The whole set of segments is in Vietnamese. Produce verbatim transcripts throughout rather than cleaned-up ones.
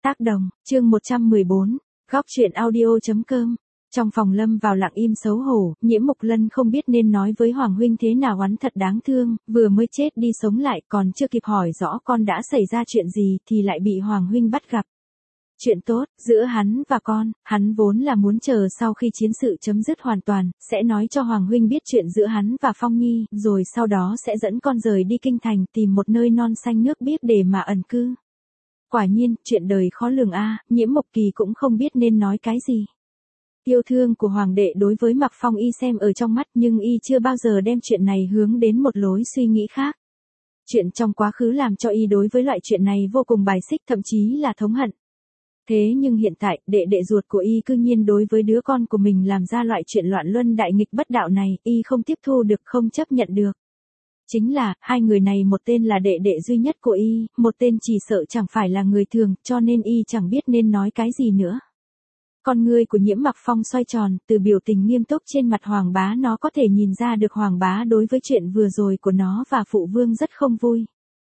Tác đồng, chương một trăm mười bốn, góc truyện audio.com. Trong phòng lâm vào lặng im xấu hổ, Nhiễm Mộc Lân không biết nên nói với Hoàng huynh thế nào, hắn thật đáng thương, vừa mới chết đi sống lại, còn chưa kịp hỏi rõ con đã xảy ra chuyện gì thì lại bị Hoàng huynh bắt gặp. Chuyện tốt, giữa hắn và con, hắn vốn là muốn chờ sau khi chiến sự chấm dứt hoàn toàn, sẽ nói cho Hoàng huynh biết chuyện giữa hắn và Phong Nhi, rồi sau đó sẽ dẫn con rời đi kinh thành tìm một nơi non xanh nước biếc để mà ẩn cư. Quả nhiên, chuyện đời khó lường a, Nhiễm Mộc Kỳ cũng không biết nên nói cái gì. Yêu thương của Hoàng đệ đối với Mạc Phong y xem ở trong mắt, nhưng y chưa bao giờ đem chuyện này hướng đến một lối suy nghĩ khác. Chuyện trong quá khứ làm cho y đối với loại chuyện này vô cùng bài xích, thậm chí là thống hận. Thế nhưng hiện tại, đệ đệ ruột của y cư nhiên đối với đứa con của mình làm ra loại chuyện loạn luân đại nghịch bất đạo này, y không tiếp thu được, không chấp nhận được. Chính là, hai người này một tên là đệ đệ duy nhất của y, một tên chỉ sợ chẳng phải là người thường, cho nên y chẳng biết nên nói cái gì nữa. Con ngươi của Nhiễm Mặc Phong xoay tròn, từ biểu tình nghiêm túc trên mặt Hoàng bá nó có thể nhìn ra được Hoàng bá đối với chuyện vừa rồi của nó và phụ vương rất không vui.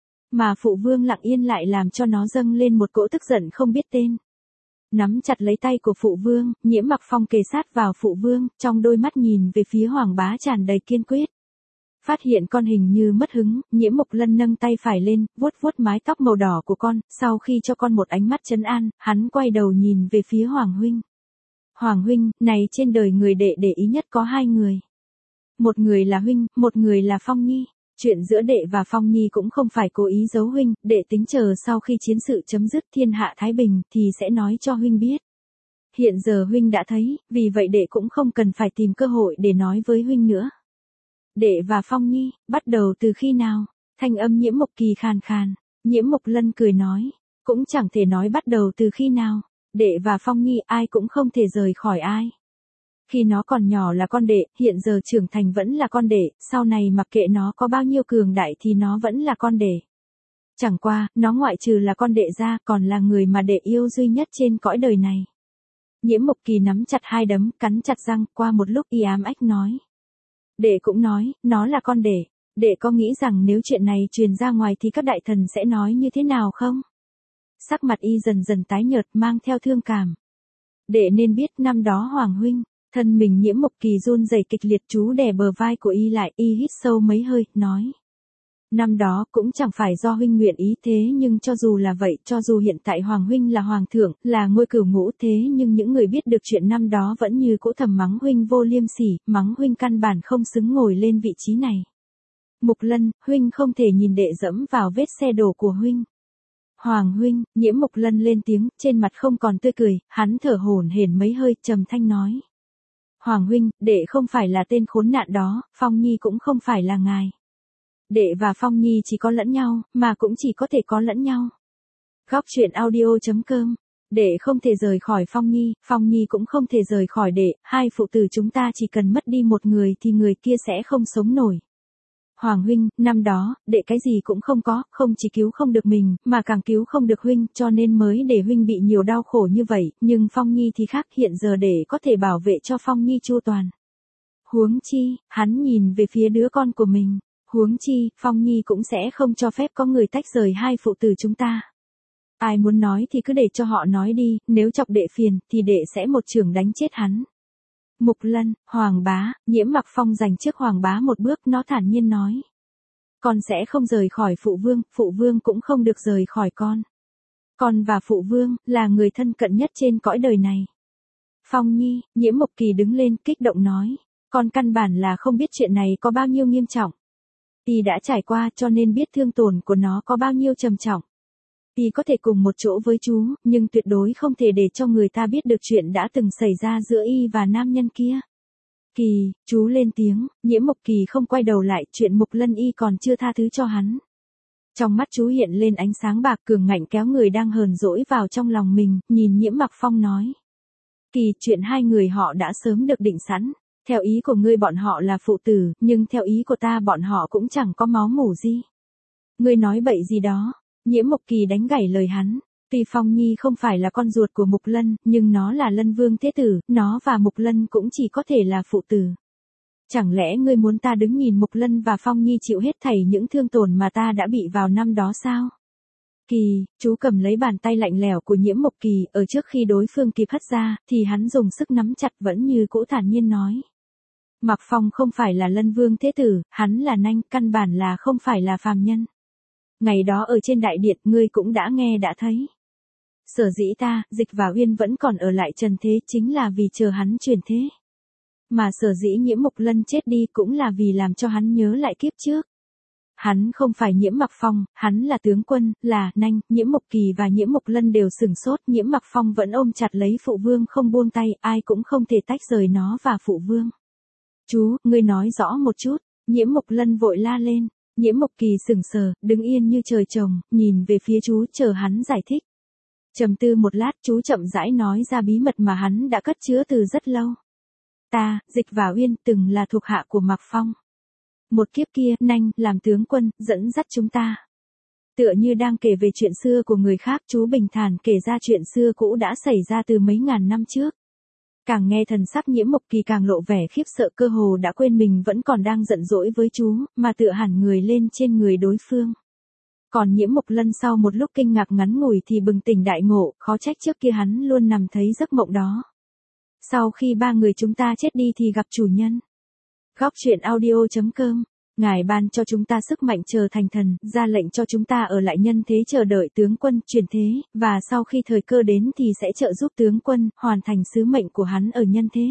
Mà phụ vương lặng yên lại làm cho nó dâng lên một cỗ tức giận không biết tên. Nắm chặt lấy tay của phụ vương, Nhiễm Mặc Phong kề sát vào phụ vương, trong đôi mắt nhìn về phía Hoàng bá tràn đầy kiên quyết. Phát hiện con hình như mất hứng, Nhiễm Mộc Lân nâng tay phải lên, vuốt vuốt mái tóc màu đỏ của con, sau khi cho con một ánh mắt trấn an, hắn quay đầu nhìn về phía Hoàng huynh. Hoàng huynh, này trên đời người đệ để ý nhất có hai người. Một người là huynh, một người là Phong Nhi. Chuyện giữa đệ và Phong Nhi cũng không phải cố ý giấu huynh, đệ tính chờ sau khi chiến sự chấm dứt thiên hạ thái bình thì sẽ nói cho huynh biết. Hiện giờ huynh đã thấy, vì vậy đệ cũng không cần phải tìm cơ hội để nói với huynh nữa. Đệ và Phong Nhi, bắt đầu từ khi nào? Thanh âm Nhiễm Mộc Kỳ khàn khàn. Nhiễm Mộc Lân cười nói, cũng chẳng thể nói bắt đầu từ khi nào. Đệ và Phong Nhi ai cũng không thể rời khỏi ai. Khi nó còn nhỏ là con đệ, hiện giờ trưởng thành vẫn là con đệ, sau này mặc kệ nó có bao nhiêu cường đại thì nó vẫn là con đệ. Chẳng qua, nó ngoại trừ là con đệ ra, còn là người mà đệ yêu duy nhất trên cõi đời này. Nhiễm Mộc Kỳ nắm chặt hai đấm, cắn chặt răng, qua một lúc y ám ách nói. Đệ cũng nói, nó là con đệ. Đệ có nghĩ rằng nếu chuyện này truyền ra ngoài thì các đại thần sẽ nói như thế nào không? Sắc mặt y dần dần tái nhợt, mang theo thương cảm. Đệ nên biết năm đó Hoàng huynh, thân mình Nhiễm Mộc Kỳ run rẩy kịch liệt, chú đè bờ vai của y lại, y hít sâu mấy hơi, nói. Năm đó cũng chẳng phải do huynh nguyện ý, thế nhưng cho dù là vậy, cho dù hiện tại Hoàng huynh là hoàng thượng, là ngôi cửu ngũ, thế nhưng những người biết được chuyện năm đó vẫn như cũ thầm mắng huynh vô liêm sỉ, mắng huynh căn bản không xứng ngồi lên vị trí này. Mộc Lân, huynh không thể nhìn đệ dẫm vào vết xe đổ của huynh. Hoàng huynh, Nhiễm Mộc Lân lên tiếng, trên mặt không còn tươi cười, hắn thở hổn hển mấy hơi, trầm thanh nói. Hoàng huynh, đệ không phải là tên khốn nạn đó, Phong Nhi cũng không phải là ngài. Đệ và Phong Nhi chỉ có lẫn nhau, mà cũng chỉ có thể có lẫn nhau. Góc truyện audio.com. Đệ không thể rời khỏi Phong Nhi, Phong Nhi cũng không thể rời khỏi đệ, hai phụ tử chúng ta chỉ cần mất đi một người thì người kia sẽ không sống nổi. Hoàng huynh, năm đó, đệ cái gì cũng không có, không chỉ cứu không được mình, mà càng cứu không được huynh, cho nên mới để huynh bị nhiều đau khổ như vậy, nhưng Phong Nhi thì khác, hiện giờ đệ có thể bảo vệ cho Phong Nhi chu toàn. Huống chi, hắn nhìn về phía đứa con của mình. Huống chi, Phong Nhi cũng sẽ không cho phép có người tách rời hai phụ tử chúng ta. Ai muốn nói thì cứ để cho họ nói đi, nếu chọc đệ phiền, thì đệ sẽ một chưởng đánh chết hắn. Mộc Lân, Hoàng bá, Nhiễm Mặc Phong giành trước Hoàng bá một bước, nó thản nhiên nói. Con sẽ không rời khỏi phụ vương, phụ vương cũng không được rời khỏi con. Con và phụ vương, là người thân cận nhất trên cõi đời này. Phong Nhi, Nhiễm Mộc Kỳ đứng lên, kích động nói. Con căn bản là không biết chuyện này có bao nhiêu nghiêm trọng. Y đã trải qua cho nên biết thương tổn của nó có bao nhiêu trầm trọng. Y có thể cùng một chỗ với chú, nhưng tuyệt đối không thể để cho người ta biết được chuyện đã từng xảy ra giữa y và nam nhân kia. Kỳ, chú lên tiếng, Nhiễm Mộc Kỳ không quay đầu lại, chuyện Mộc Lân y còn chưa tha thứ cho hắn. Trong mắt chú hiện lên ánh sáng bạc, cường ngạnh kéo người đang hờn dỗi vào trong lòng mình, nhìn Nhiễm Mặc Phong nói. Kỳ, chuyện hai người họ đã sớm được định sẵn. Theo ý của ngươi bọn họ là phụ tử, nhưng theo ý của ta bọn họ cũng chẳng có máu mủ gì. Ngươi nói bậy gì đó? Nhiễm Mộc Kỳ đánh gãy lời hắn. Tuy Phong Nhi không phải là con ruột của Mộc Lân, nhưng nó là Lân Vương Thế Tử, nó và Mộc Lân cũng chỉ có thể là phụ tử. Chẳng lẽ ngươi muốn ta đứng nhìn Mộc Lân và Phong Nhi chịu hết thảy những thương tổn mà ta đã bị vào năm đó sao? Kỳ, chú cầm lấy bàn tay lạnh lẽo của Nhiễm Mộc Kỳ, ở trước khi đối phương kịp hất ra, thì hắn dùng sức nắm chặt vẫn như cũ thản nhiên nói. Mạc Phong không phải là Lân Vương Thế Tử, hắn là Nanh, căn bản là không phải là phàm nhân. Ngày đó ở trên đại điện ngươi cũng đã nghe đã thấy. Sở dĩ ta, Dịch và Uyên vẫn còn ở lại trần thế chính là vì chờ hắn chuyển thế. Mà sở dĩ Nhiễm Mộc Lân chết đi cũng là vì làm cho hắn nhớ lại kiếp trước. Hắn không phải Nhiễm Mạc Phong, hắn là tướng quân, là Nanh. Nhiễm Mộc Kỳ và Nhiễm Mộc Lân đều sửng sốt. Nhiễm Mạc Phong vẫn ôm chặt lấy phụ vương không buông tay, ai cũng không thể tách rời nó và phụ vương. Chú, ngươi nói rõ một chút. Nhiễm Mộc Lân vội la lên. Nhiễm Mộc Kỳ sững sờ, đứng yên như trời trồng, nhìn về phía chú chờ hắn giải thích. Trầm tư một lát, chú chậm rãi nói ra bí mật mà hắn đã cất chứa từ rất lâu. Ta, Dịch và Uyên từng là thuộc hạ của Mạc Phong. Một kiếp kia, Nanh làm tướng quân, dẫn dắt chúng ta. Tựa như đang kể về chuyện xưa của người khác, chú bình thản kể ra chuyện xưa cũ đã xảy ra từ mấy ngàn năm trước. Càng nghe thần sắc Nhiễm Mộc Kỳ càng lộ vẻ khiếp sợ, cơ hồ đã quên mình vẫn còn đang giận dỗi với chú, mà tựa hẳn người lên trên người đối phương. Còn Nhiễm Mộc Lân sau một lúc kinh ngạc ngắn ngủi thì bừng tỉnh đại ngộ, khó trách trước kia hắn luôn nằm thấy giấc mộng đó. Sau khi ba người chúng ta chết đi thì gặp chủ nhân. Góc truyện audio chấm com. Ngài ban cho chúng ta sức mạnh trở thành thần, ra lệnh cho chúng ta ở lại nhân thế chờ đợi tướng quân chuyển thế, và sau khi thời cơ đến thì sẽ trợ giúp tướng quân hoàn thành sứ mệnh của hắn ở nhân thế.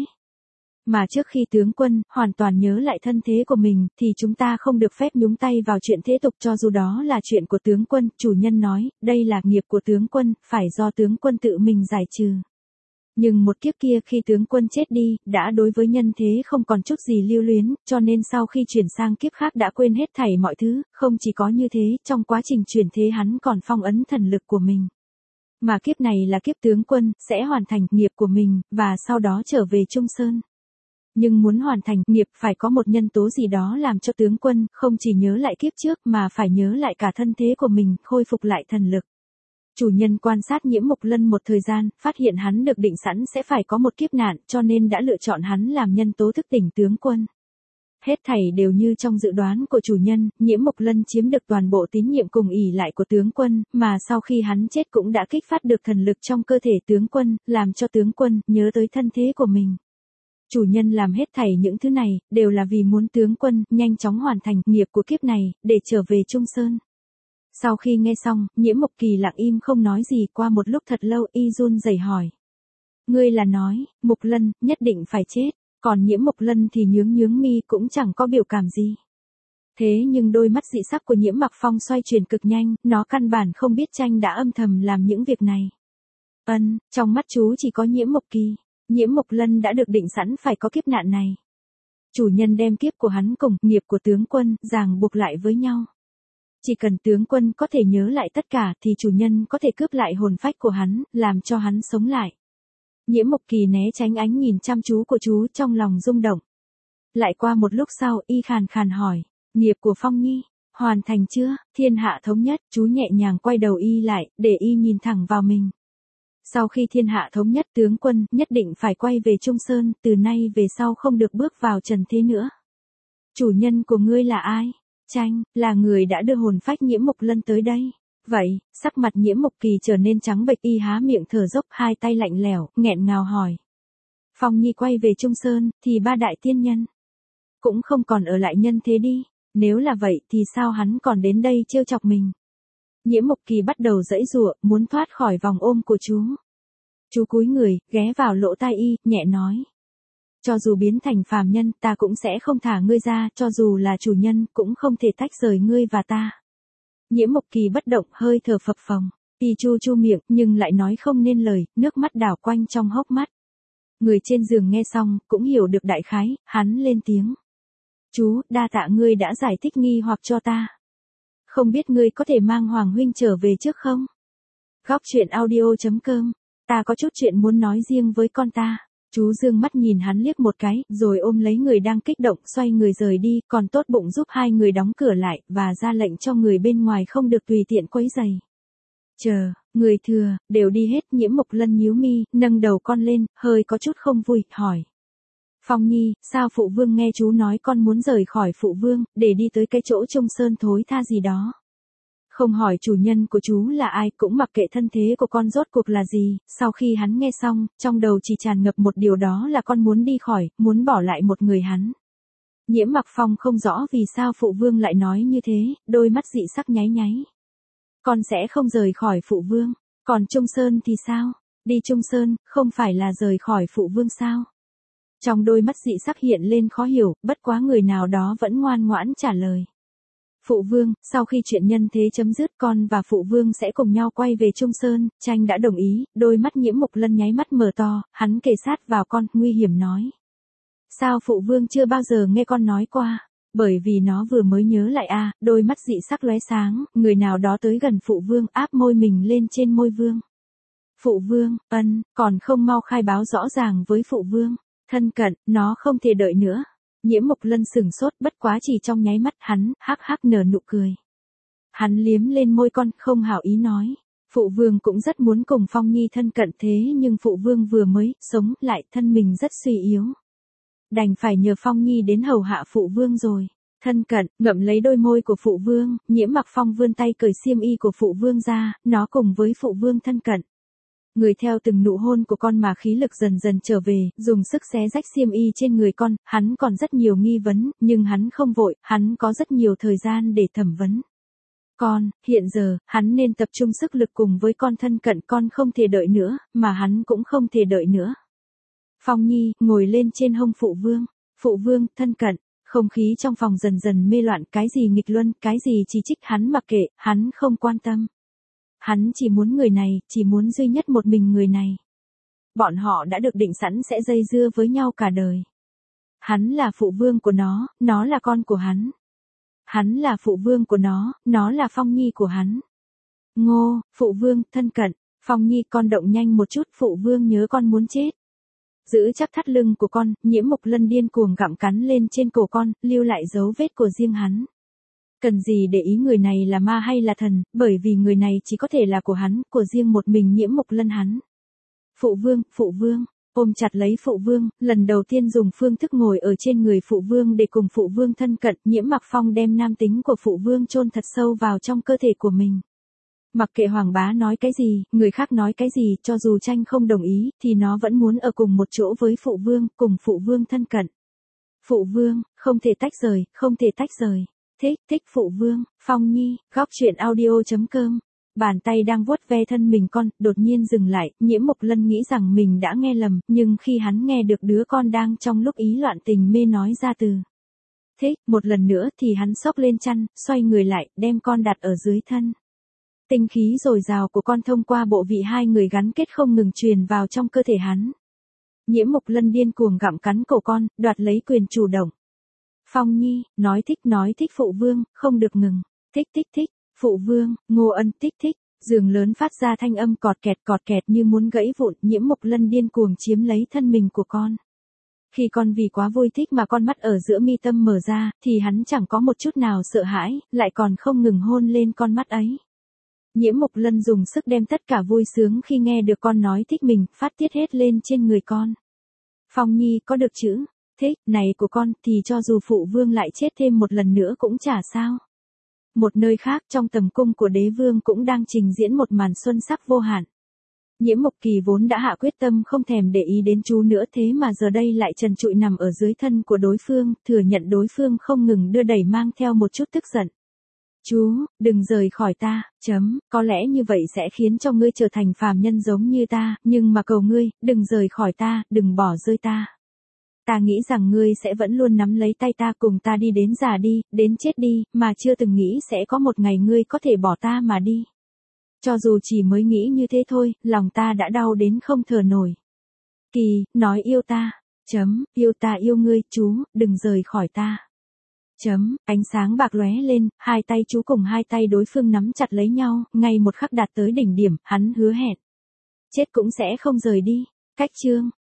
Mà trước khi tướng quân hoàn toàn nhớ lại thân thế của mình thì chúng ta không được phép nhúng tay vào chuyện thế tục cho dù đó là chuyện của tướng quân. Chủ nhân nói, đây là nghiệp của tướng quân, phải do tướng quân tự mình giải trừ. Nhưng một kiếp kia khi tướng quân chết đi, đã đối với nhân thế không còn chút gì lưu luyến, cho nên sau khi chuyển sang kiếp khác đã quên hết thảy mọi thứ. Không chỉ có như thế, trong quá trình chuyển thế hắn còn phong ấn thần lực của mình. Mà kiếp này là kiếp tướng quân, sẽ hoàn thành nghiệp của mình, và sau đó trở về Trung Sơn. Nhưng muốn hoàn thành nghiệp phải có một nhân tố gì đó làm cho tướng quân không chỉ nhớ lại kiếp trước mà phải nhớ lại cả thân thế của mình, khôi phục lại thần lực. Chủ nhân quan sát Nhiễm Mộc Lân một thời gian, phát hiện hắn được định sẵn sẽ phải có một kiếp nạn, cho nên đã lựa chọn hắn làm nhân tố thức tỉnh tướng quân. Hết thảy đều như trong dự đoán của chủ nhân, Nhiễm Mộc Lân chiếm được toàn bộ tín nhiệm cùng ỷ lại của tướng quân, mà sau khi hắn chết cũng đã kích phát được thần lực trong cơ thể tướng quân, làm cho tướng quân nhớ tới thân thế của mình. Chủ nhân làm hết thảy những thứ này, đều là vì muốn tướng quân nhanh chóng hoàn thành nghiệp của kiếp này, để trở về Trung Sơn. Sau khi nghe xong, Nhiễm Mộc Kỳ lặng im không nói gì, qua một lúc thật lâu y run rẩy hỏi. Ngươi là nói, Mộc Lân, nhất định phải chết, còn Nhiễm Mộc Lân thì nhướng nhướng mi cũng chẳng có biểu cảm gì. Thế nhưng đôi mắt dị sắc của Nhiễm Mạc Phong xoay chuyển cực nhanh, nó căn bản không biết Tranh đã âm thầm làm những việc này. Ân, trong mắt chú chỉ có Nhiễm Mộc Kỳ. Nhiễm Mộc Lân đã được định sẵn phải có kiếp nạn này. Chủ nhân đem kiếp của hắn cùng nghiệp của tướng quân ràng buộc lại với nhau. Chỉ cần tướng quân có thể nhớ lại tất cả thì chủ nhân có thể cướp lại hồn phách của hắn, làm cho hắn sống lại. Nhiễm Mộc Kỳ né tránh ánh nhìn chăm chú của chú, trong lòng rung động. Lại qua một lúc sau, y khàn khàn hỏi, nghiệp của Phong Nhi, hoàn thành chưa? Thiên hạ thống nhất, chú nhẹ nhàng quay đầu y lại, để y nhìn thẳng vào mình. Sau khi thiên hạ thống nhất, tướng quân nhất định phải quay về Trung Sơn, từ nay về sau không được bước vào trần thế nữa. Chủ nhân của ngươi là ai? Tranh, là người đã đưa hồn phách Nhiễm Mộc Lân tới đây. Vậy, sắc mặt Nhiễm Mộc Kỳ trở nên trắng bệch, y há miệng thở dốc, hai tay lạnh lẽo, nghẹn ngào hỏi. Phong Nhi quay về Trung Sơn, thì ba đại tiên nhân cũng không còn ở lại nhân thế đi. Nếu là vậy thì sao hắn còn đến đây trêu chọc mình? Nhiễm Mộc Kỳ bắt đầu giãy giụa, muốn thoát khỏi vòng ôm của chú. Chú cúi người, ghé vào lỗ tai y, nhẹ nói. Cho dù biến thành phàm nhân, ta cũng sẽ không thả ngươi ra, cho dù là chủ nhân, cũng không thể tách rời ngươi và ta. Nhiễm Mộc Kỳ bất động, hơi thở phập phồng. Y chu chu miệng, nhưng lại nói không nên lời, nước mắt đảo quanh trong hốc mắt. Người trên giường nghe xong, cũng hiểu được đại khái, hắn lên tiếng. Chú, đa tạ ngươi đã giải thích nghi hoặc cho ta. Không biết ngươi có thể mang Hoàng huynh trở về trước không? Góc truyện audio chấm com. Ta có chút chuyện muốn nói riêng với con ta. Chú dương mắt nhìn hắn liếc một cái, rồi ôm lấy người đang kích động, xoay người rời đi, còn tốt bụng giúp hai người đóng cửa lại, và ra lệnh cho người bên ngoài không được tùy tiện quấy rầy. Chờ, người thừa, đều đi hết. Nhiễm Mộc Lân nhíu mi, nâng đầu con lên, hơi có chút không vui, hỏi. Phong Nhi, sao phụ vương nghe chú nói con muốn rời khỏi phụ vương, để đi tới cái chỗ Trung Sơn thối tha gì đó? không hỏi chủ nhân của chú là ai, cũng mặc kệ thân thế của con rốt cuộc là gì. Sau khi hắn nghe xong, trong đầu chỉ tràn ngập một điều, đó là con muốn đi khỏi, muốn bỏ lại một người hắn. Nhiễm Mặc Phong không rõ vì sao phụ vương lại nói như thế, đôi mắt dị sắc nháy nháy. Con sẽ không rời khỏi phụ vương, còn Trung Sơn thì sao? Đi Trung Sơn, không phải là rời khỏi phụ vương sao? Trong đôi mắt dị sắc hiện lên khó hiểu, bất quá người nào đó vẫn ngoan ngoãn trả lời. Phụ vương, sau khi chuyện nhân thế chấm dứt, con và phụ vương sẽ cùng nhau quay về Trung Sơn. Tranh đã đồng ý, đôi mắt Nhiễm Mục Lân nháy mắt mở to, hắn kề sát vào con, nguy hiểm nói. Sao phụ vương chưa bao giờ nghe con nói qua? Bởi vì nó vừa mới nhớ lại a. À, đôi mắt dị sắc lóe sáng, người nào đó tới gần phụ vương, áp môi mình lên trên môi vương. Phụ vương, ân, còn không mau khai báo rõ ràng với phụ vương. Thân cận, nó không thể đợi nữa. Nhiễm Mục Lân sừng sốt, bất quá chỉ trong nháy mắt, hắn hắc hắc nở nụ cười. Hắn liếm lên môi con, không hảo ý nói. Phụ vương cũng rất muốn cùng Phong Nhi thân cận, thế nhưng phụ vương vừa mới sống lại, thân mình rất suy yếu. Đành phải nhờ Phong Nhi đến hầu hạ phụ vương rồi. Thân cận, ngậm lấy đôi môi của phụ vương, Nhiễm Mặc Phong vươn tay cởi xiêm y của phụ vương ra, nó cùng với phụ vương thân cận. Người theo từng nụ hôn của con mà khí lực dần dần trở về, dùng sức xé rách xiêm y trên người con, hắn còn rất nhiều nghi vấn, nhưng hắn không vội, hắn có rất nhiều thời gian để thẩm vấn. Con, hiện giờ, hắn nên tập trung sức lực cùng với con thân cận, con không thể đợi nữa, mà hắn cũng không thể đợi nữa. Phong Nhi, ngồi lên trên hông phụ vương. Phụ vương, thân cận. Không khí trong phòng dần dần mê loạn, cái gì nghịch luân, cái gì chỉ trích hắn mặc kệ, hắn không quan tâm. Hắn chỉ muốn người này, chỉ muốn duy nhất một mình người này. Bọn họ đã được định sẵn sẽ dây dưa với nhau cả đời. Hắn là phụ vương của nó, nó là con của hắn. Hắn là phụ vương của nó, nó là Phong Nhi của hắn. Ngô, phụ vương, thân cận. Phong Nhi, con động nhanh một chút, phụ vương nhớ con muốn chết. Giữ chắc thắt lưng của con, Nhiễm Mục Lân điên cuồng gặm cắn lên trên cổ con, lưu lại dấu vết của riêng hắn. Cần gì để ý người này là ma hay là thần, bởi vì người này chỉ có thể là của hắn, của riêng một mình Nhiễm Mục Lân hắn. Phụ vương, phụ vương, ôm chặt lấy phụ vương, lần đầu tiên dùng phương thức ngồi ở trên người phụ vương để cùng phụ vương thân cận, Nhiễm Mặc Phong đem nam tính của phụ vương chôn thật sâu vào trong cơ thể của mình. Mặc kệ Hoàng bá nói cái gì, người khác nói cái gì, cho dù Tranh không đồng ý, thì nó vẫn muốn ở cùng một chỗ với phụ vương, cùng phụ vương thân cận. Phụ vương, không thể tách rời, không thể tách rời. Thích, thích phụ vương. Phong Nhi, góc truyện audio chấm com. Bàn tay đang vuốt ve thân mình con, đột nhiên dừng lại, Nhiễm Mục Lân nghĩ rằng mình đã nghe lầm, nhưng khi hắn nghe được đứa con đang trong lúc ý loạn tình mê nói ra từ thích, một lần nữa thì hắn xốc lên chăn, xoay người lại, đem con đặt ở dưới thân. Tinh khí dồi dào của con thông qua bộ vị hai người gắn kết không ngừng truyền vào trong cơ thể hắn. Nhiễm Mục Lân điên cuồng gặm cắn cổ con, đoạt lấy quyền chủ động. Phong Nhi, nói thích nói thích phụ vương, không được ngừng. Thích thích thích, phụ vương, Ngô Ân thích thích. Giường lớn phát ra thanh âm cọt kẹt cọt kẹt như muốn gãy vụn, Nhiễm Mục Lân điên cuồng chiếm lấy thân mình của con. Khi con vì quá vui thích mà con mắt ở giữa mi tâm mở ra, thì hắn chẳng có một chút nào sợ hãi, lại còn không ngừng hôn lên con mắt ấy. Nhiễm Mục Lân dùng sức đem tất cả vui sướng khi nghe được con nói thích mình, phát tiết hết lên trên người con. Phong Nhi, có được chữ thích này của con, thì cho dù phụ vương lại chết thêm một lần nữa cũng chả sao. Một nơi khác trong tầm cung của đế vương cũng đang trình diễn một màn xuân sắc vô hạn. Nhiễm Mục Kỳ vốn đã hạ quyết tâm không thèm để ý đến chú nữa, thế mà giờ đây lại trần trụi nằm ở dưới thân của đối phương, thừa nhận đối phương không ngừng đưa đẩy mang theo một chút tức giận. Chú, đừng rời khỏi ta, chấm, có lẽ như vậy sẽ khiến cho ngươi trở thành phàm nhân giống như ta, nhưng mà cầu ngươi, đừng rời khỏi ta, đừng bỏ rơi ta. Ta nghĩ rằng ngươi sẽ vẫn luôn nắm lấy tay ta cùng ta đi đến già đi, đến chết đi, mà chưa từng nghĩ sẽ có một ngày ngươi có thể bỏ ta mà đi. Cho dù chỉ mới nghĩ như thế thôi, lòng ta đã đau đến không thở nổi. Kỳ, nói yêu ta, chấm, yêu ta yêu ngươi, chú, đừng rời khỏi ta. Chấm, ánh sáng bạc lóe lên, hai tay chú cùng hai tay đối phương nắm chặt lấy nhau, ngay một khắc đạt tới đỉnh điểm, hắn hứa hẹn. Chết cũng sẽ không rời đi. Cách chương.